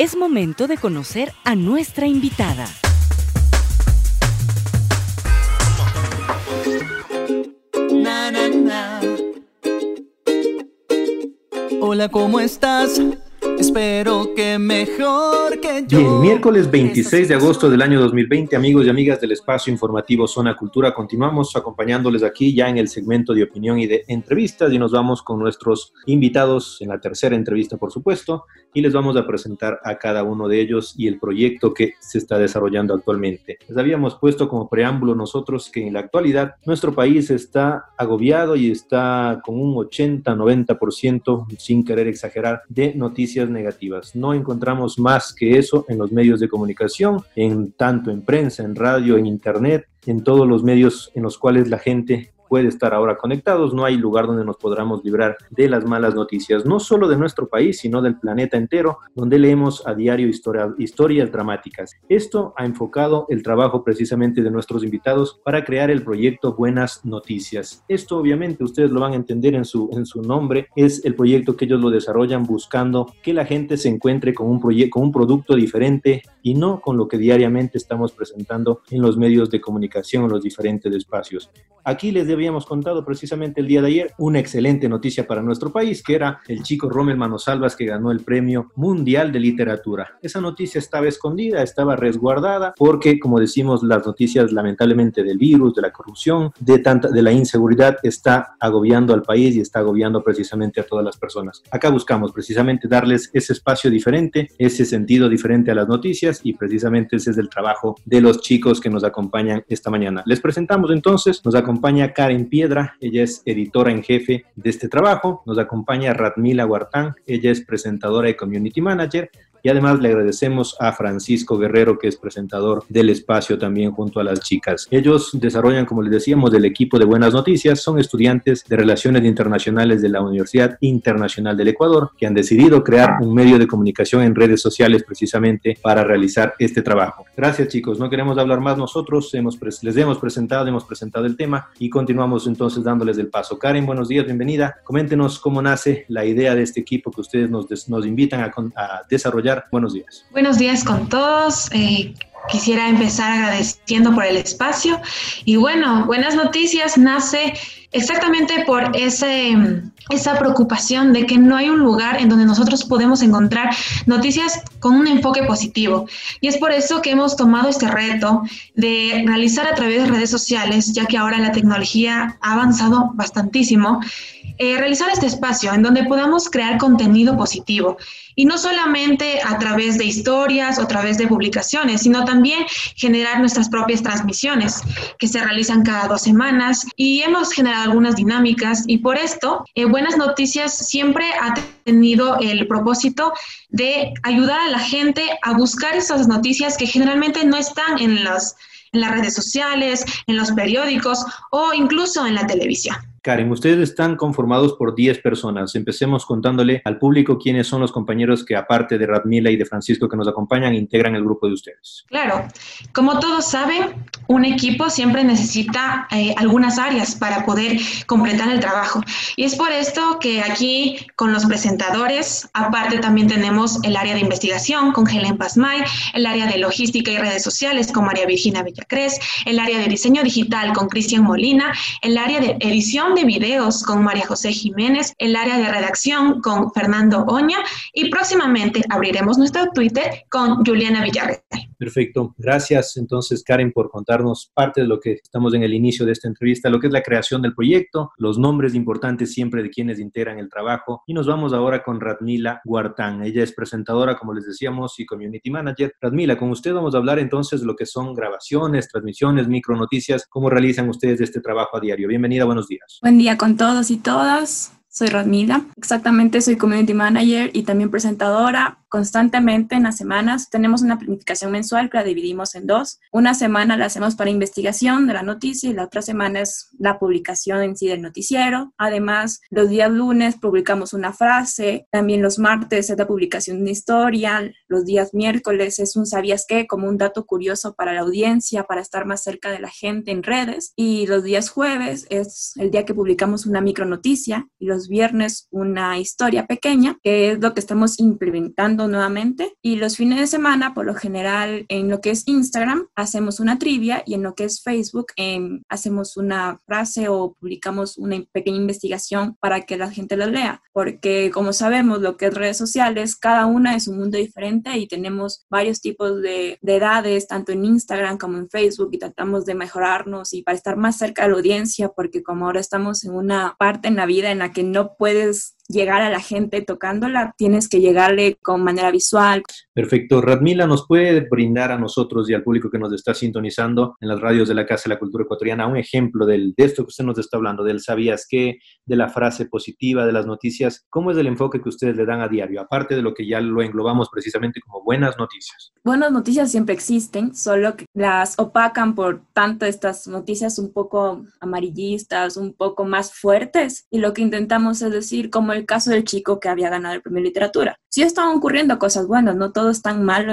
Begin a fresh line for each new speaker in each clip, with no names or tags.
Es momento de conocer a nuestra invitada.
Na, na, na. Hola, ¿cómo estás? Espero que mejor que yo.
Bien, miércoles 26 de agosto del año 2020, amigos y amigas del espacio informativo Zona Cultura, continuamos acompañándoles aquí ya en el segmento de opinión y de entrevistas y nos vamos con nuestros invitados en la tercera entrevista, por supuesto, y les vamos a presentar a cada uno de ellos y el proyecto que se está desarrollando actualmente. Les habíamos puesto como preámbulo nosotros que en la actualidad nuestro país está agobiado y está con un 80-90%, sin querer exagerar, de noticias negativas. No encontramos más que eso en los medios de comunicación, tanto en prensa, en radio, en internet, en todos los medios en los cuales la gente puede estar ahora conectados. No hay lugar donde nos podamos librar de las malas noticias, no solo de nuestro país, sino del planeta entero, donde leemos a diario historias dramáticas. Esto ha enfocado el trabajo precisamente de nuestros invitados para crear el proyecto Buenas Noticias. Esto obviamente ustedes lo van a entender en su nombre, es el proyecto que ellos lo desarrollan buscando que la gente se encuentre con un producto diferente y no con lo que diariamente estamos presentando en los medios de comunicación, en los diferentes espacios. Aquí les habíamos contado precisamente el día de ayer una excelente noticia para nuestro país, que era el chico Rommel Manosalvas, que ganó el Premio Mundial de Literatura. Esa noticia estaba escondida, estaba resguardada, porque, como decimos, las noticias lamentablemente del virus, de la corrupción, de la inseguridad, está agobiando al país y está agobiando precisamente a todas las personas. Acá buscamos precisamente darles ese espacio diferente, ese sentido diferente a las noticias, y precisamente ese es el trabajo de los chicos que nos acompañan esta mañana. Les presentamos entonces, nos acompaña Karen Piedra, ella es editora en jefe de este trabajo, nos acompaña Radmila Guartán, ella es presentadora y community manager, y además le agradecemos a Francisco Guerrero, que es presentador del espacio también junto a las chicas. Ellos desarrollan, como les decíamos, del equipo de Buenas Noticias, son estudiantes de Relaciones Internacionales de la Universidad Internacional del Ecuador, que han decidido crear un medio de comunicación en redes sociales precisamente para realizar este trabajo. Gracias, chicos, no queremos hablar más nosotros, les hemos presentado el tema y continuamos entonces dándoles el paso. Karen, buenos días, bienvenida. Coméntenos cómo nace la idea de este equipo que ustedes nos invitan a desarrollar. Buenos días.
Buenos días con todos. Quisiera empezar agradeciendo por el espacio. Y bueno, Buenas Noticias nace exactamente por esa preocupación de que no hay un lugar en donde nosotros podemos encontrar noticias con un enfoque positivo. Y es por eso que hemos tomado este reto de realizar a través de redes sociales, ya que ahora la tecnología ha avanzado bastantísimo, realizar este espacio en donde podamos crear contenido positivo. Y no solamente a través de historias o a través de publicaciones, sino también generar nuestras propias transmisiones que se realizan cada 2 semanas, y hemos generado algunas dinámicas, y por esto Buenas Noticias siempre ha tenido el propósito de ayudar a la gente a buscar esas noticias que generalmente no están en las redes sociales, en los periódicos o incluso en la televisión.
Karen, ustedes están conformados por 10 personas. Empecemos contándole al público quiénes son los compañeros que, aparte de Radmila y de Francisco que nos acompañan, integran el grupo de ustedes.
Claro, como todos saben, un equipo siempre necesita algunas áreas para poder completar el trabajo. Y es por esto que aquí con los presentadores, aparte también tenemos el área de investigación con Helen Pasmay, el área de logística y redes sociales con María Virginia Villacrés, el área de diseño digital con Cristian Molina, el área de edición de videos con María José Jiménez, el área de redacción con Fernando Oña, y próximamente abriremos nuestro Twitter con Juliana Villarreal.
Perfecto. Gracias entonces, Karen, por contarnos parte de lo que estamos en el inicio de esta entrevista, lo que es la creación del proyecto, los nombres importantes siempre de quienes integran el trabajo, y nos vamos ahora con Radmila Guartán. Ella es presentadora, como les decíamos, y community manager. Radmila, con usted vamos a hablar entonces de lo que son grabaciones, transmisiones, micronoticias, cómo realizan ustedes este trabajo a diario. Bienvenida, buenos días.
Buen día con todos y todas. Soy Radmila, exactamente soy community manager y también presentadora. Constantemente en las semanas tenemos una planificación mensual que la dividimos en 2. Una semana la hacemos para investigación de la noticia y la otra semana es la publicación en sí del noticiero. Además, los días lunes publicamos una frase, también los martes es la publicación de una historia, los días miércoles es un ¿sabías qué? Como un dato curioso para la audiencia, para estar más cerca de la gente en redes, y los días jueves es el día que publicamos una micronoticia y los viernes una historia pequeña, que es lo que estamos implementando empezando nuevamente, y los fines de semana, por lo general, en lo que es Instagram, hacemos una trivia, y en lo que es Facebook, hacemos una frase o publicamos una pequeña investigación para que la gente lo lea, porque como sabemos, lo que es redes sociales, cada una es un mundo diferente y tenemos varios tipos de edades, tanto en Instagram como en Facebook, y tratamos de mejorarnos y para estar más cerca de la audiencia, porque como ahora estamos en una parte en la vida en la que no puedes llegar a la gente tocándola, tienes que llegarle con manera visual.
Perfecto. Radmila, ¿nos puede brindar a nosotros y al público que nos está sintonizando en las radios de la Casa de la Cultura Ecuatoriana un ejemplo de esto que usted nos está hablando, del sabías qué, de la frase positiva, de las noticias? ¿Cómo es el enfoque que ustedes le dan a diario, aparte de lo que ya lo englobamos precisamente como buenas noticias?
Buenas noticias siempre existen, solo que las opacan por tanto estas noticias un poco amarillistas, un poco más fuertes, y lo que intentamos es decir, como el caso del chico que había ganado el premio de literatura. Sí estaban ocurriendo cosas buenas, no todo es tan malo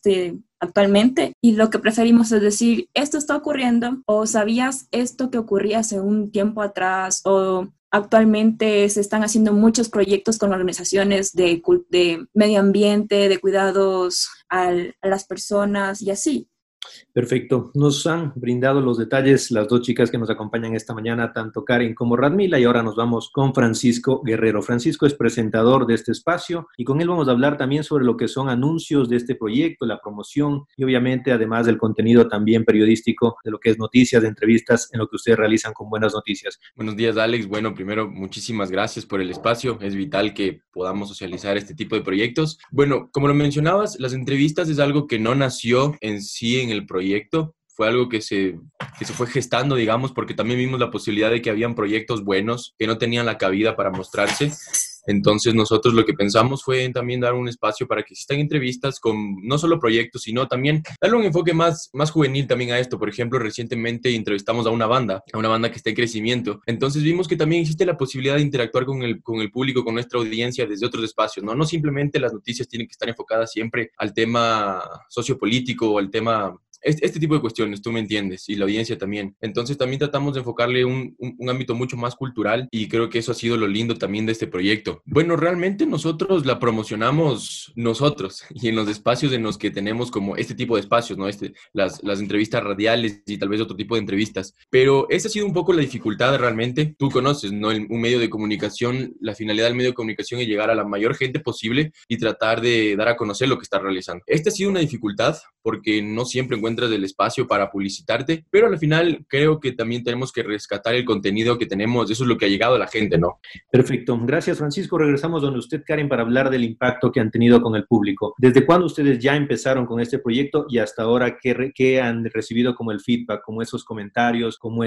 actualmente, y lo que preferimos es decir, esto está ocurriendo, o sabías esto que ocurría hace un tiempo atrás, o actualmente se están haciendo muchos proyectos con organizaciones de medio ambiente, de cuidados a las personas y así.
Perfecto. Nos han brindado los detalles las dos chicas que nos acompañan esta mañana, tanto Karen como Radmila, y ahora nos vamos con Francisco Guerrero. Francisco es presentador de este espacio y con él vamos a hablar también sobre lo que son anuncios de este proyecto, la promoción y obviamente además del contenido también periodístico de lo que es noticias, de entrevistas en lo que ustedes realizan con Buenas Noticias.
Buenos días, Alex. Bueno, primero, muchísimas gracias por el espacio. Es vital que podamos socializar este tipo de proyectos. Bueno, como lo mencionabas, las entrevistas es algo que no nació en sí en el proyecto. Fue algo que se fue gestando, digamos, porque también vimos la posibilidad de que habían proyectos buenos que no tenían la cabida para mostrarse. Entonces nosotros lo que pensamos fue también dar un espacio para que existan entrevistas con no solo proyectos, sino también darle un enfoque más juvenil también a esto. Por ejemplo, recientemente entrevistamos a una banda que está en crecimiento. Entonces vimos que también existe la posibilidad de interactuar con el público, con nuestra audiencia desde otros espacios, ¿no? No simplemente las noticias tienen que estar enfocadas siempre al tema sociopolítico o al tema... Este tipo de cuestiones, tú me entiendes, y la audiencia también. Entonces también tratamos de enfocarle un ámbito mucho más cultural, y creo que eso ha sido lo lindo también de este proyecto. Bueno, realmente nosotros la promocionamos nosotros, y en los espacios en los que tenemos como este tipo de espacios, ¿no? Las entrevistas radiales y tal vez otro tipo de entrevistas. Pero esa ha sido un poco la dificultad realmente. Tú conoces, ¿no? Un medio de comunicación, la finalidad del medio de comunicación es llegar a la mayor gente posible y tratar de dar a conocer lo que estás realizando. Esta ha sido una dificultad porque no siempre encuentras del espacio para publicitarte, pero al final creo que también tenemos que rescatar el contenido que tenemos. Eso es lo que ha llegado a la gente, ¿no?
Perfecto. Gracias, Francisco. Regresamos donde usted, Karen, para hablar del impacto que han tenido con el público. ¿Desde cuándo ustedes ya empezaron con este proyecto y hasta ahora qué han recibido como el feedback, como esos comentarios, como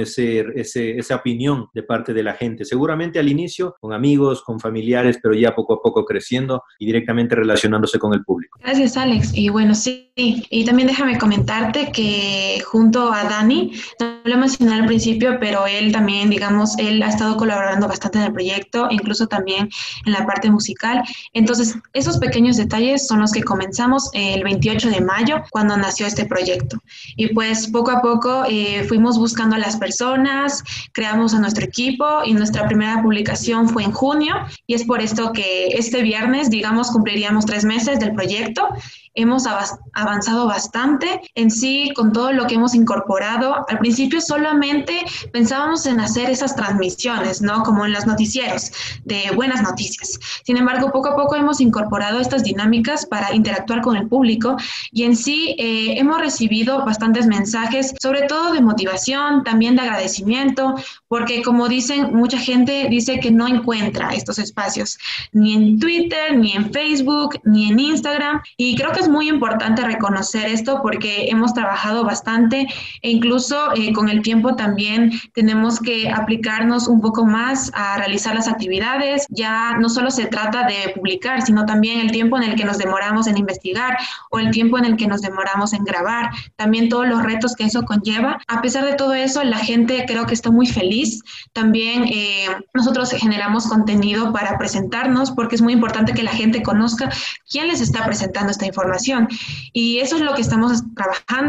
esa opinión de parte de la gente? Seguramente al inicio con amigos, con familiares, pero ya poco a poco creciendo y directamente relacionándose con el público.
Gracias, Alex. Y bueno, sí, y también déjame comentarte que junto a Dani, no lo mencioné al principio, pero él también, digamos, él ha estado colaborando bastante en el proyecto, incluso también en la parte musical. Entonces, esos pequeños detalles son los que comenzamos el 28 de mayo, cuando nació este proyecto. Y pues poco a poco fuimos buscando a las personas, creamos a nuestro equipo y nuestra primera publicación fue en junio, y es por esto que este viernes, digamos, cumpliríamos 3 meses del proyecto. Hemos avanzado bastante en sí con todo lo que hemos incorporado. Al principio solamente pensábamos en hacer esas transmisiones, ¿no? Como en los noticieros de Buenas Noticias. Sin embargo, poco a poco hemos incorporado estas dinámicas para interactuar con el público y en sí hemos recibido bastantes mensajes, sobre todo de motivación, también de agradecimiento, porque como dicen, mucha gente dice que no encuentra estos espacios ni en Twitter, ni en Facebook, ni en Instagram, y creo que es muy importante reconocer esto porque hemos trabajado bastante e incluso con el tiempo también tenemos que aplicarnos un poco más a realizar las actividades. Ya no solo se trata de publicar, sino también el tiempo en el que nos demoramos en investigar o el tiempo en el que nos demoramos en grabar, también todos los retos que eso conlleva. A pesar de todo eso, la gente creo que está muy feliz. También nosotros generamos contenido para presentarnos porque es muy importante que la gente conozca quién les está presentando esta información. Y eso es lo que estamos trabajando.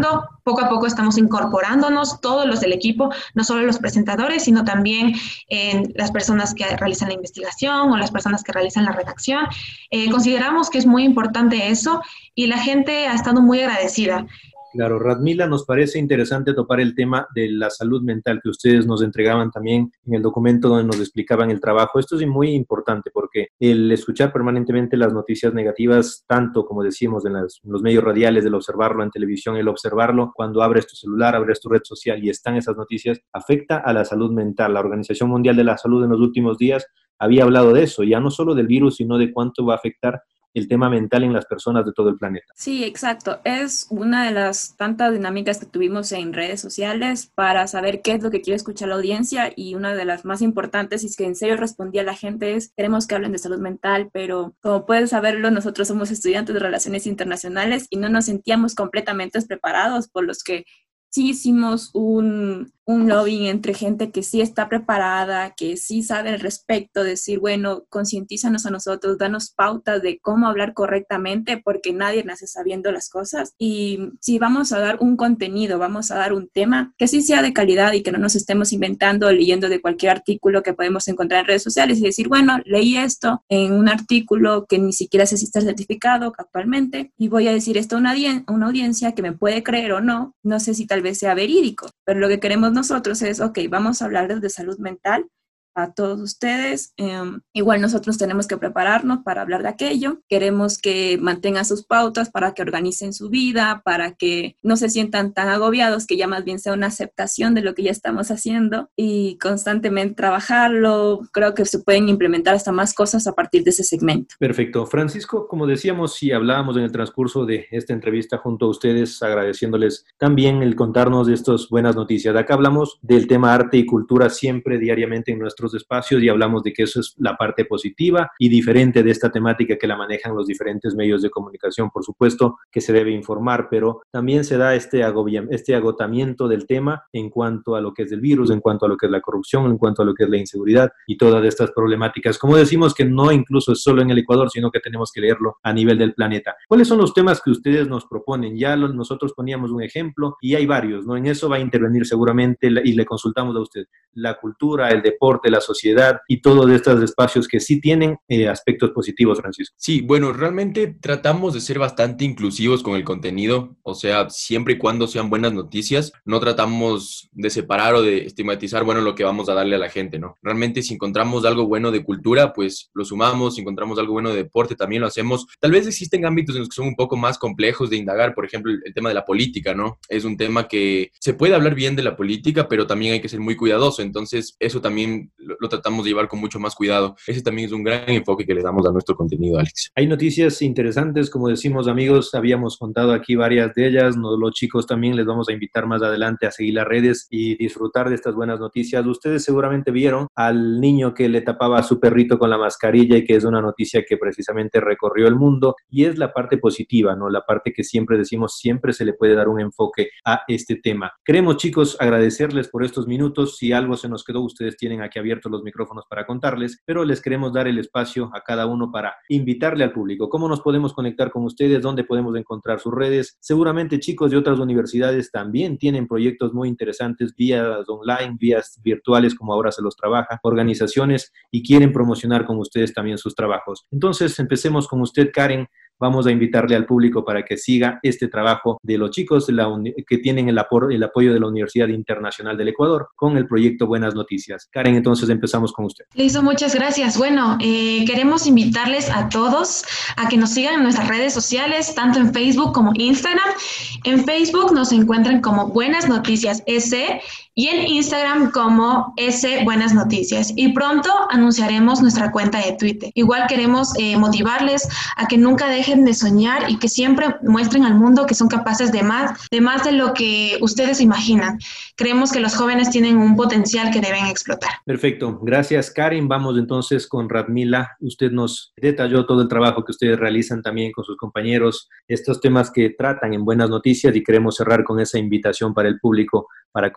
poco a poco estamos incorporándonos, todos los del equipo, no solo los presentadores, sino también las personas que realizan la investigación o las personas que realizan la redacción. Consideramos que es muy importante eso y la gente ha estado muy agradecida.
Claro, Radmila, nos parece interesante topar el tema de la salud mental que ustedes nos entregaban también en el documento donde nos explicaban el trabajo. Esto es muy importante porque el escuchar permanentemente las noticias negativas, tanto como decíamos en los medios radiales, el observarlo en televisión, el observarlo cuando abres tu celular, abres tu red social y están esas noticias, afecta a la salud mental. La Organización Mundial de la Salud en los últimos días había hablado de eso, ya no solo del virus, sino de cuánto va a afectar el tema mental en las personas de todo el planeta.
Sí, exacto. Es una de las tantas dinámicas que tuvimos en redes sociales para saber qué es lo que quiere escuchar la audiencia, y una de las más importantes y que en serio respondía la gente es: queremos que hablen de salud mental, pero como puedes saberlo, nosotros somos estudiantes de Relaciones Internacionales y no nos sentíamos completamente preparados, por los que sí hicimos un lobbying entre gente que sí está preparada, que sí sabe al respecto, decir, bueno, concientízanos a nosotros, danos pautas de cómo hablar correctamente, porque nadie nace sabiendo las cosas. Y si vamos a dar un contenido, vamos a dar un tema que sí sea de calidad y que no nos estemos inventando o leyendo de cualquier artículo que podemos encontrar en redes sociales y decir, bueno, leí esto en un artículo que ni siquiera sé si está certificado actualmente y voy a decir esto a una audiencia que me puede creer o no, no sé si tal vez sea verídico, pero lo que queremos nosotros es, ok, vamos a hablarles de salud mental a todos ustedes. Igual nosotros tenemos que prepararnos para hablar de aquello. Queremos que mantengan sus pautas para que organicen su vida, para que no se sientan tan agobiados, que ya más bien sea una aceptación de lo que ya estamos haciendo y constantemente trabajarlo. Creo que se pueden implementar hasta más cosas a partir de ese segmento.
Perfecto. Francisco, como decíamos y hablábamos en el transcurso de esta entrevista junto a ustedes, agradeciéndoles también el contarnos de estas buenas noticias. Acá hablamos del tema arte y cultura siempre, diariamente en nuestros espacios, y hablamos de que eso es la parte positiva y diferente de esta temática que la manejan los diferentes medios de comunicación. Por supuesto que se debe informar, pero también se da este agotamiento del tema en cuanto a lo que es el virus, en cuanto a lo que es la corrupción, en cuanto a lo que es la inseguridad y todas estas problemáticas. Como decimos, que no incluso es solo en el Ecuador, sino que tenemos que leerlo a nivel del planeta. ¿Cuáles son los temas que ustedes nos proponen? Ya nosotros poníamos un ejemplo y hay varios, ¿no? En eso va a intervenir seguramente y le consultamos a usted. La cultura, el deporte, la sociedad y todos estos espacios que sí tienen aspectos positivos, Francisco.
Sí, bueno, realmente tratamos de ser bastante inclusivos con el contenido, o sea, siempre y cuando sean buenas noticias, no tratamos de separar o de estigmatizar, bueno, lo que vamos a darle a la gente, ¿no? Realmente si encontramos algo bueno de cultura, pues lo sumamos, si encontramos algo bueno de deporte, también lo hacemos. Tal vez existen ámbitos en los que son un poco más complejos de indagar, por ejemplo, el tema de la política, ¿no? Es un tema que se puede hablar bien de la política, pero también hay que ser muy cuidadoso, entonces eso también lo tratamos de llevar con mucho más cuidado. Ese también es un gran enfoque que le damos a nuestro contenido, Alex.
Hay noticias interesantes, como decimos, amigos, habíamos contado aquí varias de ellas. Los chicos también les vamos a invitar más adelante a seguir las redes y disfrutar de estas buenas noticias. Ustedes seguramente vieron al niño que le tapaba a su perrito con la mascarilla y que es una noticia que precisamente recorrió el mundo, y es la parte positiva, ¿no? La parte que siempre decimos, siempre se le puede dar un enfoque a este tema. Queremos, chicos, agradecerles por estos minutos. Si algo se nos quedó, ustedes tienen aquí abiertos los micrófonos para contarles, pero les queremos dar el espacio a cada uno para invitarle al público. ¿Cómo nos podemos conectar con ustedes? ¿Dónde podemos encontrar sus redes? Seguramente chicos de otras universidades también tienen proyectos muy interesantes, vías online, vías virtuales, como ahora se los trabaja, organizaciones, y quieren promocionar con ustedes también sus trabajos. Entonces, empecemos con usted, Karen. Vamos a invitarle al público para que siga este trabajo de los chicos que tienen el apoyo de la Universidad Internacional del Ecuador con el proyecto Buenas Noticias. Karen, entonces empezamos con usted.
Listo, muchas gracias. Bueno, queremos invitarles a todos a que nos sigan en nuestras redes sociales, tanto en Facebook como Instagram. En Facebook nos encuentran como Buenas Noticias S y en Instagram como S Buenas Noticias. Y pronto anunciaremos nuestra cuenta de Twitter. Igual queremos motivarles a que nunca dejen de soñar y que siempre muestren al mundo que son capaces de más de lo que ustedes imaginan. Creemos que los jóvenes tienen un potencial que deben explotar.
Perfecto. Gracias, Karen. Vamos entonces con Radmila. Usted nos detalló todo el trabajo que ustedes realizan también con sus compañeros, estos temas que tratan en Buenas Noticias, y queremos cerrar con esa invitación para el público para conectarnos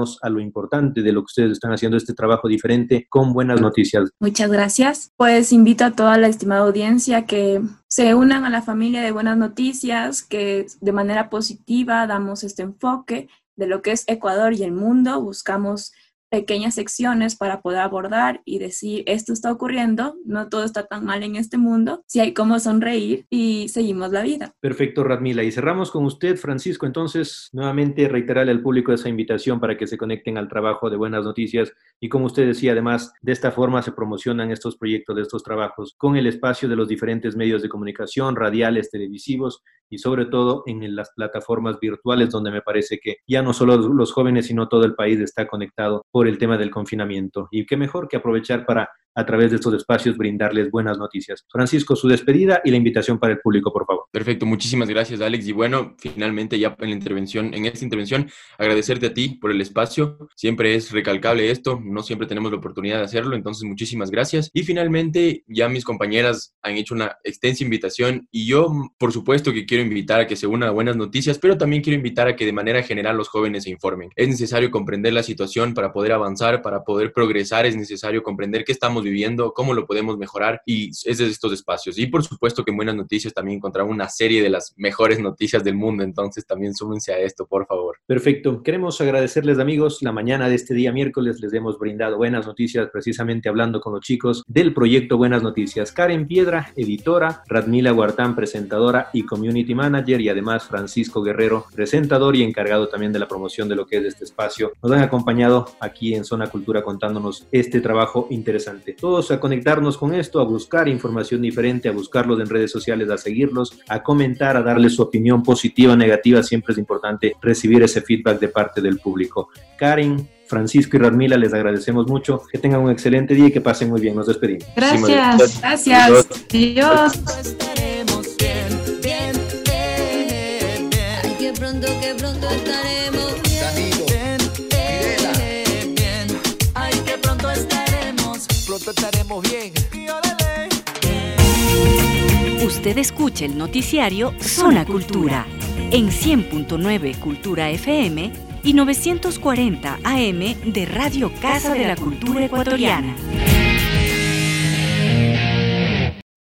llevarnos a lo importante de lo que ustedes están haciendo, este trabajo diferente con buenas noticias.
Muchas gracias. Pues invito a toda la estimada audiencia que se unan a la familia de Buenas Noticias, que de manera positiva damos este enfoque de lo que es Ecuador y el mundo. Buscamos pequeñas secciones para poder abordar y decir, esto está ocurriendo, no todo está tan mal en este mundo, si hay cómo sonreír y seguimos la vida.
Perfecto, Radmila. Y cerramos con usted, Francisco. Entonces, nuevamente reiterarle al público esa invitación para que se conecten al trabajo de Buenas Noticias. Y como usted decía, además, de esta forma se promocionan estos proyectos, de estos trabajos, con el espacio de los diferentes medios de comunicación, radiales, televisivos, y sobre todo en las plataformas virtuales, donde me parece que ya no solo los jóvenes, sino todo el país está conectado por el tema del confinamiento. Y qué mejor que aprovechar para, a través de estos espacios, brindarles buenas noticias. Francisco, su despedida y la invitación para el público, por favor.
Perfecto, muchísimas gracias, Alex. Y bueno, finalmente ya en esta intervención, agradecerte a ti por el espacio. Siempre es recalcable esto, no siempre tenemos la oportunidad de hacerlo, entonces muchísimas gracias. Y finalmente, ya mis compañeras han hecho una extensa invitación y yo, por supuesto que quiero invitar a que se unan a Buenas Noticias, pero también quiero invitar a que de manera general los jóvenes se informen. Es necesario comprender la situación para poder avanzar, para poder progresar, es necesario comprender qué estamos viviendo, cómo lo podemos mejorar, y es de estos espacios. Y por supuesto que en Buenas Noticias también encontramos una serie de las mejores noticias del mundo, entonces también súmense a esto, por favor.
Perfecto. Queremos agradecerles, amigos, la mañana de este día miércoles les hemos brindado buenas noticias, precisamente hablando con los chicos del proyecto Buenas Noticias. Karen Piedra, editora, Radmila Huartán, presentadora y community manager, y además Francisco Guerrero, presentador y encargado también de la promoción de lo que es este espacio. Nos han acompañado aquí en Zona Cultura contándonos este trabajo interesante. Todos a conectarnos con esto, a buscar información diferente, a buscarlos en redes sociales, a seguirlos, a comentar, a darles su opinión positiva, negativa. Siempre es importante recibir ese feedback de parte del público. Karen, Francisco y Radmila, les agradecemos mucho. Que tengan un excelente día y que pasen muy bien. Nos despedimos.
Gracias.
Gracias.
Adiós.
Estaremos bien. Ay, que pronto estaremos bien. Ay, que pronto estaremos bien.
Usted escucha el noticiario Zona Cultura en 100.9 Cultura FM y 940 AM de Radio Casa de la Cultura Ecuatoriana.